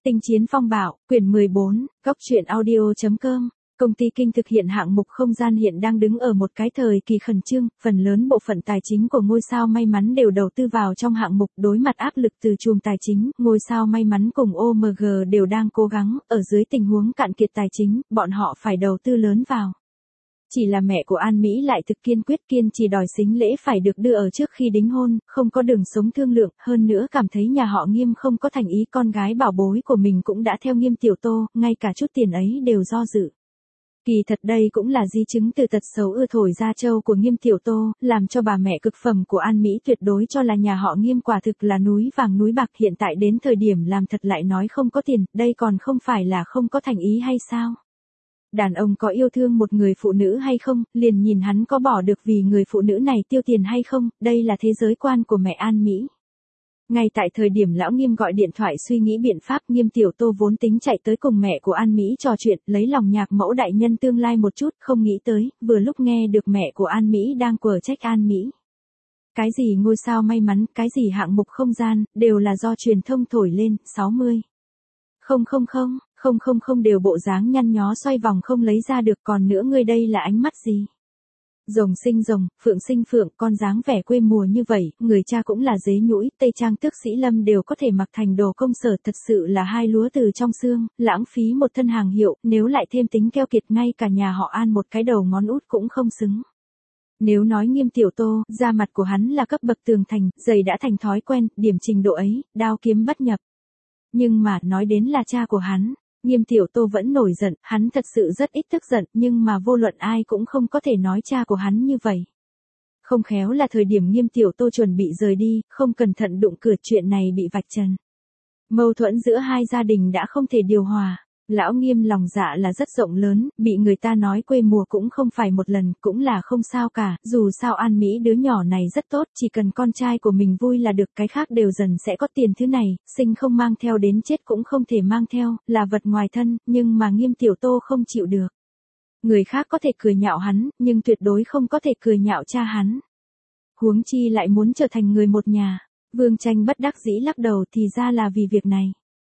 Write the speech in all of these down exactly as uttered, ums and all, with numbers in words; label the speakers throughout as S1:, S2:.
S1: Tinh chiến phong bạo, quyển mười bốn, góc truyện audio.com. Công ty Kinh thực hiện hạng mục không gian hiện đang đứng ở một cái thời kỳ khẩn trương, phần lớn bộ phận tài chính của ngôi sao may mắn đều đầu tư vào trong hạng mục. Đối mặt áp lực từ chùm tài chính, ngôi sao may mắn cùng ô em giê đều đang cố gắng, ở dưới tình huống cạn kiệt tài chính, bọn họ phải đầu tư lớn vào. Chỉ là mẹ của An Mỹ lại thực kiên quyết kiên trì đòi sính lễ phải được đưa ở trước khi đính hôn, không có đường sống thương lượng, hơn nữa cảm thấy nhà họ Nghiêm không có thành ý con gái bảo bối của mình cũng đã theo Nghiêm Tiểu Tô, ngay cả chút tiền ấy đều do dự. Kỳ thật đây cũng là di chứng từ tật xấu ưa thổi da trâu của Nghiêm Tiểu Tô, làm cho bà mẹ cực phẩm của An Mỹ tuyệt đối cho là nhà họ Nghiêm quả thực là núi vàng núi bạc, hiện tại đến thời điểm làm thật lại nói không có tiền, đây còn không phải là không có thành ý hay sao? Đàn ông có yêu thương một người phụ nữ hay không, liền nhìn hắn có bỏ được vì người phụ nữ này tiêu tiền hay không, đây là thế giới quan của mẹ An Mỹ. Ngay tại thời điểm lão Nghiêm gọi điện thoại suy nghĩ biện pháp, Nghiêm Tiểu Tô vốn tính chạy tới cùng mẹ của An Mỹ trò chuyện, lấy lòng nhạc mẫu đại nhân tương lai một chút, không nghĩ tới, vừa lúc nghe được mẹ của An Mỹ đang quở trách An Mỹ. Cái gì ngôi sao may mắn, cái gì hạng mục không gian, đều là do truyền thông thổi lên, sáu mươi. Không không không, không không không đều bộ dáng nhăn nhó xoay vòng không lấy ra được, còn nữa ngươi đây là ánh mắt gì? Rồng sinh rồng, phượng sinh phượng, con dáng vẻ quê mùa như vậy, người cha cũng là dế nhũi, Tây Trang Tước Sĩ Lâm đều có thể mặc thành đồ công sở, thật sự là hai lúa từ trong xương, lãng phí một thân hàng hiệu, nếu lại thêm tính keo kiệt ngay cả nhà họ An một cái đầu ngón út cũng không xứng. Nếu nói Nghiêm Tiểu Tô, da mặt của hắn là cấp bậc tường thành, giày đã thành thói quen, điểm trình độ ấy, đao kiếm bất nhập. Nhưng mà, nói đến là cha của hắn, Nghiêm Tiểu Tô vẫn nổi giận, hắn thật sự rất ít tức giận, nhưng mà vô luận ai cũng không có thể nói cha của hắn như vậy. Không khéo là thời điểm Nghiêm Tiểu Tô chuẩn bị rời đi, không cẩn thận đụng cửa, chuyện này bị vạch trần. Mâu thuẫn giữa hai gia đình đã không thể điều hòa. Lão Nghiêm lòng dạ là rất rộng lớn, bị người ta nói quê mùa cũng không phải một lần, cũng là không sao cả, dù sao An Mỹ đứa nhỏ này rất tốt, chỉ cần con trai của mình vui là được, cái khác đều dần sẽ có tiền, thứ này, sinh không mang theo đến chết cũng không thể mang theo, là vật ngoài thân, nhưng mà Nghiêm Tiểu Tô không chịu được. Người khác có thể cười nhạo hắn, nhưng tuyệt đối không có thể cười nhạo cha hắn. Huống chi lại muốn trở thành người một nhà, Vương Tranh bất đắc dĩ lắc đầu, thì ra là vì việc này.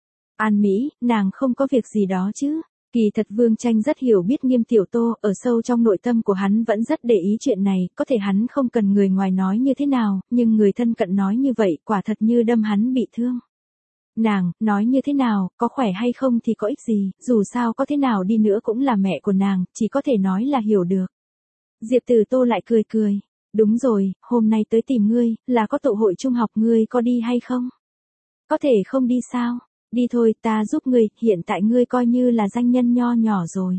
S1: An Mỹ, nàng không có việc gì đó chứ? Kỳ thật Vương Tranh rất hiểu biết Nghiêm Tiểu Tô, ở sâu trong nội tâm của hắn vẫn rất để ý chuyện này, có thể hắn không cần người ngoài nói như thế nào, nhưng người thân cận nói như vậy, quả thật như đâm hắn bị thương. Nàng, nói như thế nào, có khỏe hay không thì có ích gì, dù sao có thế nào đi nữa cũng là mẹ của nàng, chỉ có thể nói là hiểu được. Diệp Từ Tô lại cười cười, đúng rồi, hôm nay tới tìm ngươi, là có tụ hội trung học, ngươi có đi hay không? Có thể không đi sao? Đi thôi, ta giúp ngươi, hiện tại ngươi coi như là danh nhân nho nhỏ rồi.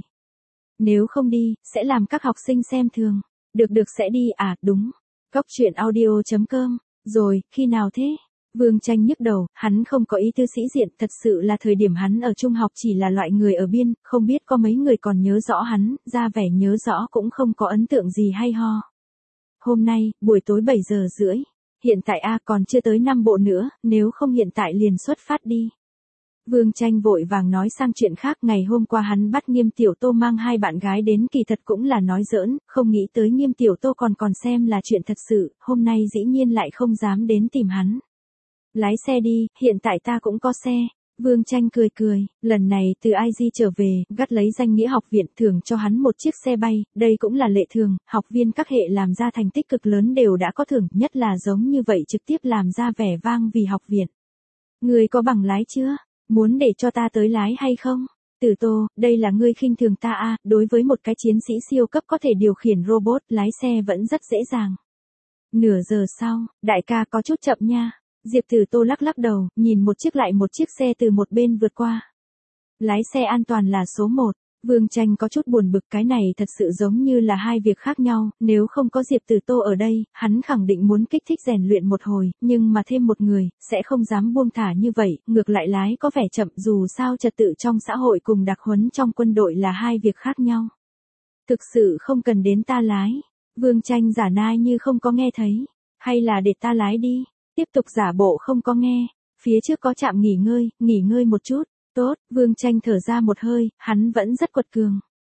S1: Nếu không đi, sẽ làm các học sinh xem thường. Được được sẽ đi, à, đúng. Góc truyện audio.com, rồi, khi nào thế? Vương Tranh nhức đầu, hắn không có ý tư sĩ diện, thật sự là thời điểm hắn ở trung học chỉ là loại người ở biên, không biết có mấy người còn nhớ rõ hắn, ra vẻ nhớ rõ cũng không có ấn tượng gì hay ho. Hôm nay, buổi tối bảy giờ rưỡi, hiện tại a còn chưa tới năm bộ nữa, nếu không hiện tại liền xuất phát đi. Vương Tranh vội vàng nói sang chuyện khác, ngày hôm qua hắn bắt Nghiêm Tiểu Tô mang hai bạn gái đến, kỳ thật cũng là nói giỡn, không nghĩ tới Nghiêm Tiểu Tô còn còn xem là chuyện thật sự, hôm nay dĩ nhiên lại không dám đến tìm hắn. Lái xe đi, hiện tại ta cũng có xe. Vương Tranh cười cười, lần này từ i giê trở về, gắt lấy danh nghĩa học viện, thưởng cho hắn một chiếc xe bay, đây cũng là lệ thường, học viên các hệ làm ra thành tích cực lớn đều đã có thưởng, nhất là giống như vậy trực tiếp làm ra vẻ vang vì học viện. Người có bằng lái chưa? Muốn để cho ta tới lái hay không? Tử Tô, đây là ngươi khinh thường ta à, đối với một cái chiến sĩ siêu cấp có thể điều khiển robot, lái xe vẫn rất dễ dàng. Nửa giờ sau, đại ca có chút chậm nha. Diệp Tử Tô lắc lắc đầu, nhìn một chiếc lại một chiếc xe từ một bên vượt qua. Lái xe an toàn là số một. Vương Tranh có chút buồn bực, cái này thật sự giống như là hai việc khác nhau, nếu không có Diệp Tử Tô ở đây, hắn khẳng định muốn kích thích rèn luyện một hồi, nhưng mà thêm một người, sẽ không dám buông thả như vậy, ngược lại lái có vẻ chậm, dù sao trật tự trong xã hội cùng đặc huấn trong quân đội là hai việc khác nhau. Thực sự không cần đến ta lái. Vương Tranh giả nai như không có nghe thấy, hay là để ta lái đi, tiếp tục giả bộ không có nghe, phía trước có trạm nghỉ ngơi, nghỉ ngơi một chút. Tốt, Vương Tranh thở ra một hơi, hắn vẫn rất quật cường.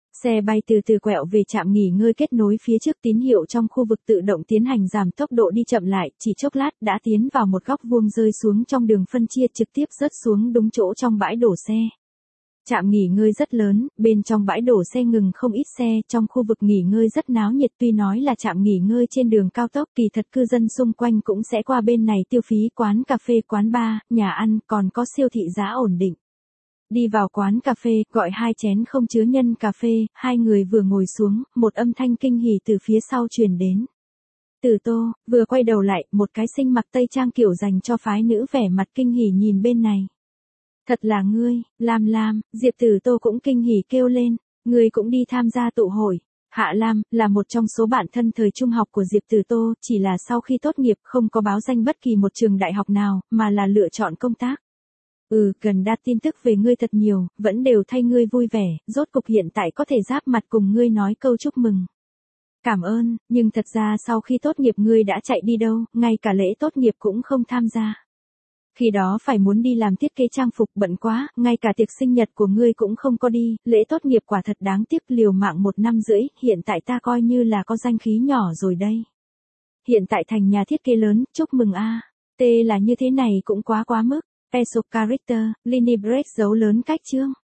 S1: Xe bay từ từ quẹo về trạm nghỉ ngơi kết nối phía trước, tín hiệu trong khu vực tự động tiến hành giảm tốc độ đi chậm lại, chỉ chốc lát đã tiến vào một góc vuông rơi xuống trong đường phân chia, trực tiếp rớt xuống đúng chỗ trong bãi đổ xe. Trạm nghỉ ngơi rất lớn, bên trong bãi đổ xe ngừng không ít xe, trong khu vực nghỉ ngơi rất náo nhiệt, tuy nói là trạm nghỉ ngơi trên đường cao tốc, kỳ thật cư dân xung quanh cũng sẽ qua bên này tiêu phí, quán cà phê, quán bar, nhà ăn, còn có siêu thị giá ổn định. Đi vào quán cà phê, gọi hai chén không chứa nhân cà phê, hai người vừa ngồi xuống, một âm thanh kinh hỉ từ phía sau truyền đến. Tử Tô, vừa quay đầu lại, một cái sinh mặc tây trang kiểu dành cho phái nữ vẻ mặt kinh hỉ nhìn bên này. Thật là ngươi, Lam Lam, Diệp Tử Tô cũng kinh hỉ kêu lên, ngươi cũng đi tham gia tụ hội. Hạ Lam, là một trong số bạn thân thời trung học của Diệp Tử Tô, chỉ là sau khi tốt nghiệp không có báo danh bất kỳ một trường đại học nào, mà là lựa chọn công tác. Ừ, gần đạt tin tức về ngươi thật nhiều, vẫn đều thay ngươi vui vẻ, rốt cục hiện tại có thể giáp mặt cùng ngươi nói câu chúc mừng. Cảm ơn, nhưng thật ra sau khi tốt nghiệp ngươi đã chạy đi đâu, ngay cả lễ tốt nghiệp cũng không tham gia. Khi đó phải muốn đi làm thiết kế trang phục bận quá, ngay cả tiệc sinh nhật của ngươi cũng không có đi, lễ tốt nghiệp quả thật đáng tiếc, liều mạng một năm rưỡi, hiện tại ta coi như là có danh khí nhỏ rồi đây. Hiện tại thành nhà thiết kế lớn, chúc mừng a. T là như thế này cũng quá quá mức. Special character, Linny Break dấu lớn cách chương.